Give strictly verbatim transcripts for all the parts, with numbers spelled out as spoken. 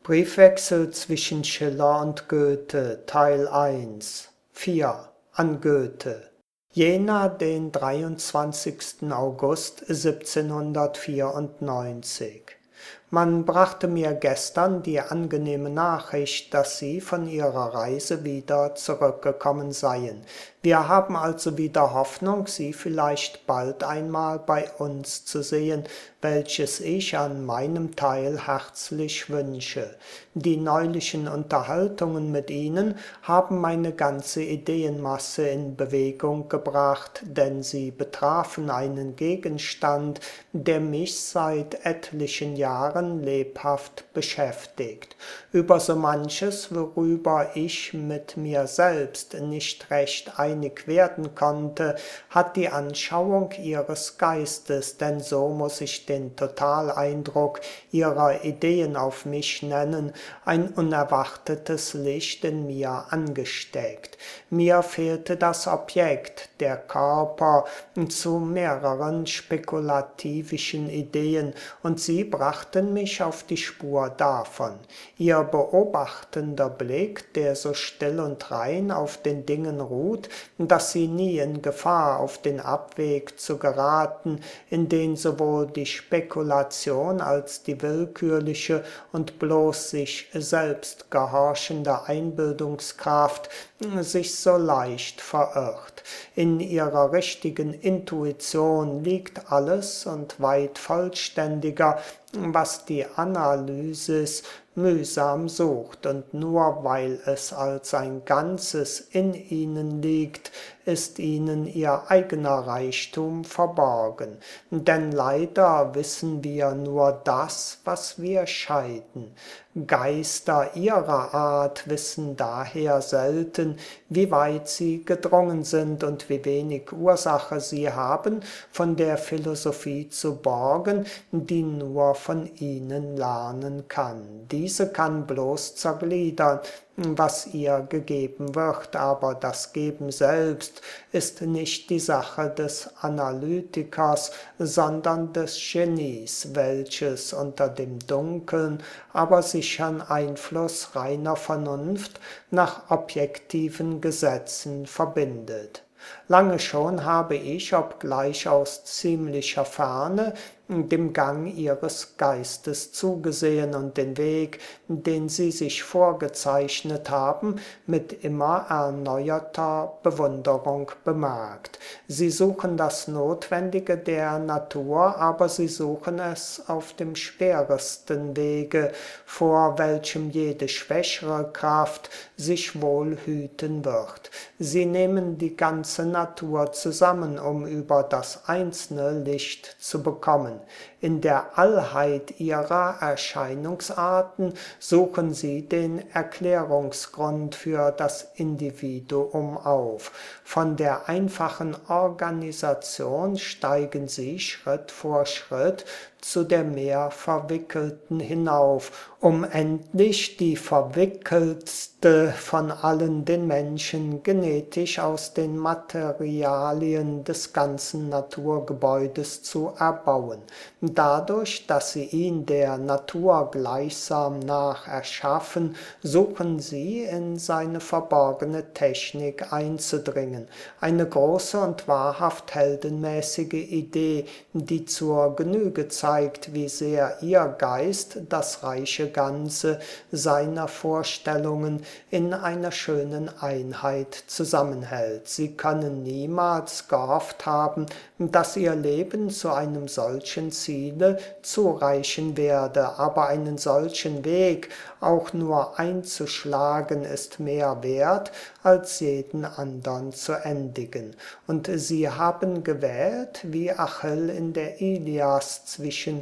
Briefwechsel zwischen Schiller und Goethe, Teil eins, vier, an Goethe. Jena, den dreiundzwanzigsten August siebzehnhundertvierundneunzig. Man brachte mir gestern die angenehme Nachricht, dass Sie von Ihrer Reise wieder zurückgekommen seien. Wir haben also wieder Hoffnung, Sie vielleicht bald einmal bei uns zu sehen, welches ich an meinem Teil herzlich wünsche. Die neulichen Unterhaltungen mit Ihnen haben meine ganze Ideenmasse in Bewegung gebracht, denn sie betrafen einen Gegenstand, der mich seit etlichen Jahren lebhaft beschäftigt. Über so manches, worüber ich mit mir selbst nicht recht einig werden konnte, hat die Anschauung Ihres Geistes, denn so muss ich den Totaleindruck Ihrer Ideen auf mich nennen, ein unerwartetes Licht in mir angesteckt. Mir fehlte das Objekt, der Körper, zu mehreren spekulativischen Ideen, und Sie brachten mich auf die Spur davon. Ihr beobachtender Blick, der so still und rein auf den Dingen ruht, dass sie nie in Gefahr, auf den Abweg zu geraten, in den sowohl die Spekulation als die willkürliche und bloß sich selbst gehorchende Einbildungskraft sich so leicht verirrt. In ihrer richtigen Intuition liegt alles und weit vollständiger, was die Analysis mühsam sucht, und nur weil es als ein Ganzes in ihnen liegt, ist ihnen ihr eigener Reichtum verborgen. Denn leider wissen wir nur das, was wir scheiden. Geister ihrer Art wissen daher selten, wie weit sie gedrungen sind und wie wenig Ursache sie haben, von der Philosophie zu borgen, die nur von ihnen lernen kann. Diese kann bloß zergliedern, was ihr gegeben wird, aber das Geben selbst ist nicht die Sache des Analytikers, sondern des Genies, welches unter dem dunkeln, aber sichern Einfluss reiner Vernunft nach objektiven Gesetzen verbindet. Lange schon habe ich, obgleich aus ziemlicher Ferne, dem Gang ihres Geistes zugesehen und den Weg, den sie sich vorgezeichnet haben, mit immer erneuerter Bewunderung bemerkt. Sie suchen das Notwendige der Natur, aber sie suchen es auf dem schweresten Wege, vor welchem jede schwächere Kraft sich wohl hüten wird. Sie nehmen die ganze Natur zusammen, um über das einzelne Licht zu bekommen. In der Allheit ihrer Erscheinungsarten suchen sie den Erklärungsgrund für das Individuum auf. Von der einfachen Organisation steigen sie Schritt vor Schritt zu der mehr verwickelten hinauf, um endlich die verwickeltste von allen den Menschen genetisch aus den Materialien des ganzen Naturgebäudes zu erbauen. Dadurch, dass sie ihn der Natur gleichsam nach erschaffen, suchen sie in seine verborgene Technik einzudringen. Eine große und wahrhaft heldenmäßige Idee, die zur Genüge zeigt, wie sehr ihr Geist das reiche Ganze seiner Vorstellungen in einer schönen Einheit zusammenhält. Sie können niemals gehofft haben, dass ihr Leben zu einem solchen Ziele zureichen werde, aber einen solchen Weg auch nur einzuschlagen ist mehr wert, als jeden andern zu endigen. Und sie haben gewählt, wie Achill in der Ilias, zwischen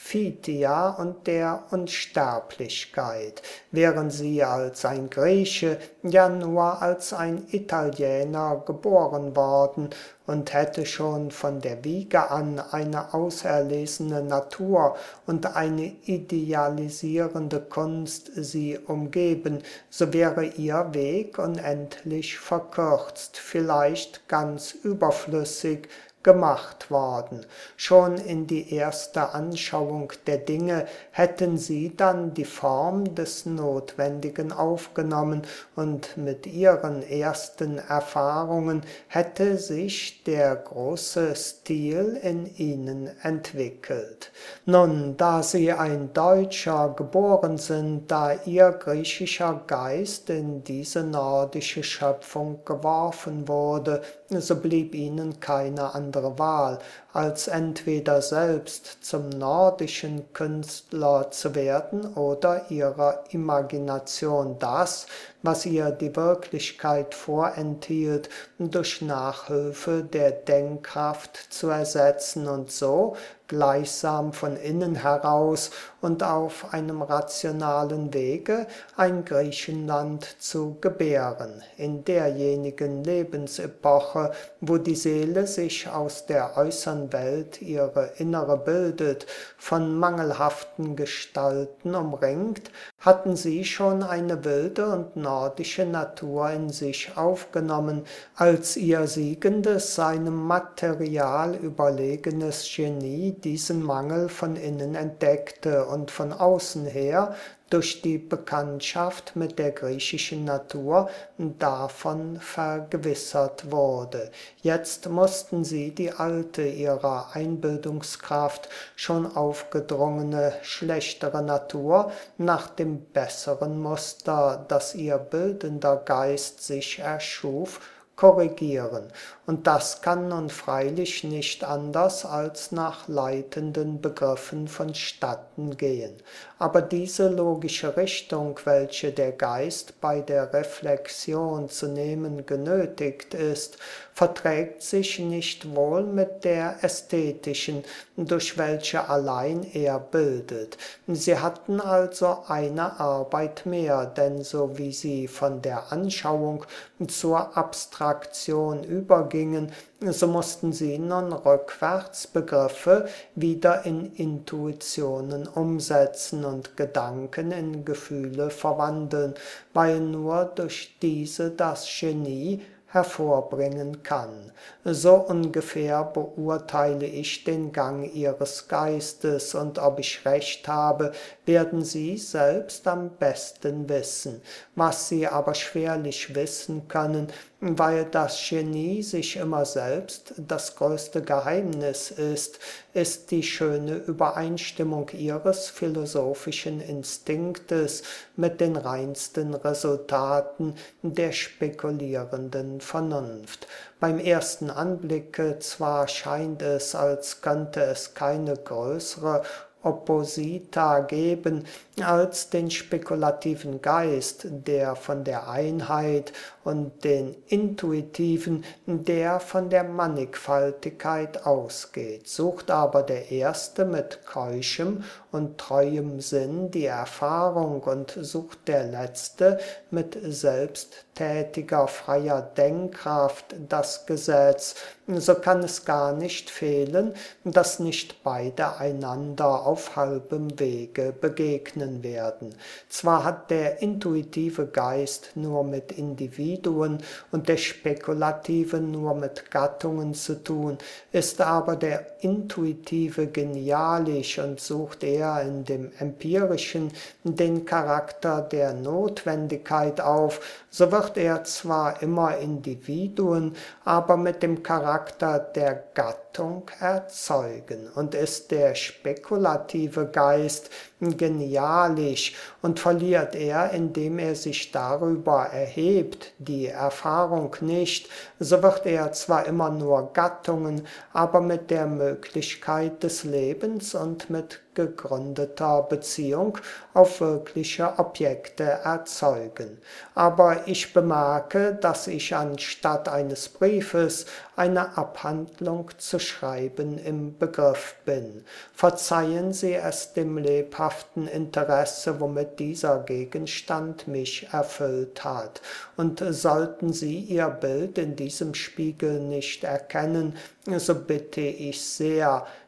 Phthia und der Unsterblichkeit. Wären sie als ein Grieche, ja nur als ein Italiener geboren worden und hätte schon von der Wiege an eine auserlesene Natur und eine idealisierende Kunst sie umgeben, so wäre ihr Weg unendlich verkürzt, vielleicht ganz überflüssig, gemacht worden. Schon in die erste Anschauung der Dinge hätten sie dann die Form des Notwendigen aufgenommen und mit ihren ersten Erfahrungen hätte sich der große Stil in ihnen entwickelt. Nun, da sie ein Deutscher geboren sind, da ihr griechischer Geist in diese nordische Schöpfung geworfen wurde, so blieb ihnen keine andere Wahl, als entweder selbst zum nordischen Künstler zu werden oder ihrer Imagination das, was ihr die Wirklichkeit vorenthielt, durch Nachhilfe der Denkkraft zu ersetzen und so gleichsam von innen heraus und auf einem rationalen Wege ein Griechenland zu gebären, in derjenigen Lebensepoche, wo die Seele sich aus der äußeren Welt ihre innere bildet, von mangelhaften Gestalten umringt, hatten sie schon eine wilde und nordische Natur in sich aufgenommen, als ihr siegendes, seinem Material überlegenes Genie diesen Mangel von innen entdeckte und von außen her durch die Bekanntschaft mit der griechischen Natur davon vergewissert wurde. Jetzt mussten sie die alte ihrer Einbildungskraft schon aufgedrungene, schlechtere Natur nach dem besseren Muster, das ihr bildender Geist sich erschuf, korrigieren. Und das kann nun freilich nicht anders als nach leitenden Begriffen vonstatten gehen. Aber diese logische Richtung, welche der Geist bei der Reflexion zu nehmen genötigt ist, verträgt sich nicht wohl mit der ästhetischen, durch welche allein er bildet. Sie hatten also eine Arbeit mehr, denn so wie sie von der Anschauung zur Abstraktion übergingen, so mussten sie nun rückwärts Begriffe wieder in Intuitionen umsetzen und Gedanken in Gefühle verwandeln, weil nur durch diese das Genie hervorbringen kann. So ungefähr beurteile ich den Gang ihres Geistes, und ob ich recht habe, werden sie selbst am besten wissen. Was sie aber schwerlich wissen können, weil das Genie sich immer selbst das größte Geheimnis ist, ist die schöne Übereinstimmung ihres philosophischen Instinktes mit den reinsten Resultaten der spekulierenden Vernunft. Beim ersten Anblicke zwar scheint es, als könnte es keine größere Opposita geben als den spekulativen Geist, der von der Einheit, und den intuitiven, der von der Mannigfaltigkeit ausgeht. Sucht aber der Erste mit keuschem und treuem Sinn die Erfahrung und sucht der Letzte mit selbsttätiger, freier Denkkraft das Gesetz, so kann es gar nicht fehlen, dass nicht beide einander auf halbem Wege begegnen werden. Zwar hat der intuitive Geist nur mit Individuen und der spekulative nur mit Gattungen zu tun, ist aber der intuitive genialisch und sucht er in dem empirischen den Charakter der Notwendigkeit auf, so wird er zwar immer Individuen, aber mit dem Charakter der Gattung erzeugen. Und ist der spekulative Geist genialisch und verliert er, indem er sich darüber erhebt, die Erfahrung nicht, so wird er zwar immer nur Gattungen, aber mit der Möglichkeit des Lebens und mit gegründeter Beziehung auf wirkliche Objekte erzeugen. Aber ich bemerke, dass ich anstatt eines Briefes eine Abhandlung zu schreiben im Begriff bin. Verzeihen Sie es dem lebhaften Interesse, womit dieser Gegenstand mich erfüllt hat. Und sollten Sie Ihr Bild in diesem Spiegel nicht erkennen, so bitte ich sehr,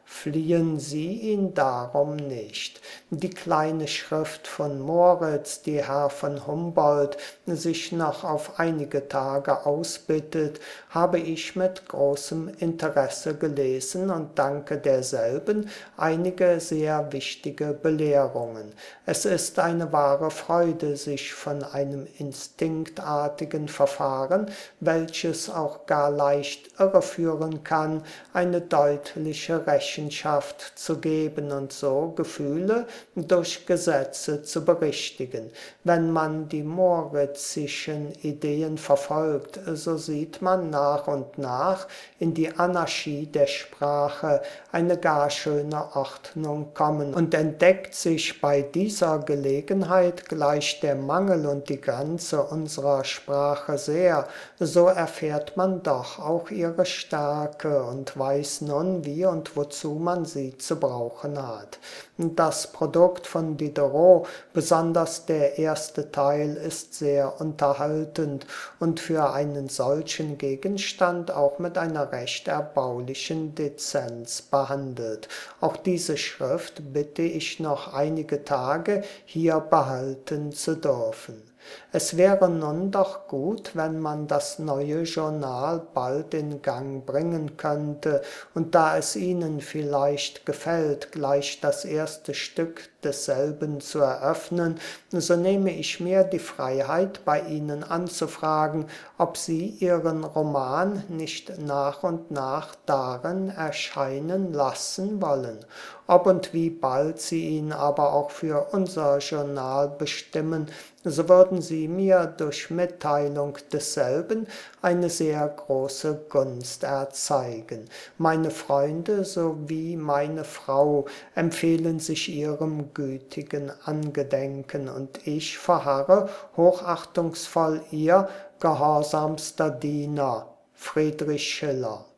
fliehen Sie ihn darum nicht. Die kleine Schrift von Moritz, die Herr von Humboldt sich noch auf einige Tage ausbittet, habe ich mit großem Interesse gelesen und danke derselben einige sehr wichtige Belehrungen. Es ist eine wahre Freude, sich von einem instinktartigen Verfahren, welches auch gar leicht irreführen kann, eine deutliche Rechenschaft zu geben und so Gefühle durch Gesetze zu berichtigen. Wenn man die moritzischen Ideen verfolgt, so sieht man nach und nach in die Anarchie der Sprache eine gar schöne Ordnung kommen und entdeckt sich bei dieser Gelegenheit gleich der Mangel und die Grenze unserer Sprache sehr, so erfährt man doch auch ihre Stärke und weiß nun, wie und wozu man sie zu brauchen hat. Das Produkt von Diderot, besonders der erste Teil, ist sehr unterhaltend und für einen solchen Gegenstand auch mit einer recht erbaulichen Dezenz behandelt. Auch diese Schrift bitte ich noch einige Tage hier behalten zu dürfen. Es wäre nun doch gut, wenn man das neue Journal bald in Gang bringen könnte, und da es Ihnen vielleicht gefällt, gleich das erste Stück desselben zu eröffnen, so nehme ich mir die Freiheit, bei Ihnen anzufragen, ob Sie Ihren Roman nicht nach und nach darin erscheinen lassen wollen. Ob und wie bald Sie ihn aber auch für unser Journal bestimmen, so würden Sie mir durch Mitteilung desselben eine sehr große Gunst erzeigen. Meine Freunde sowie meine Frau empfehlen sich Ihrem gütigen Angedenken, und ich verharre hochachtungsvoll Ihr gehorsamster Diener, Friedrich Schiller.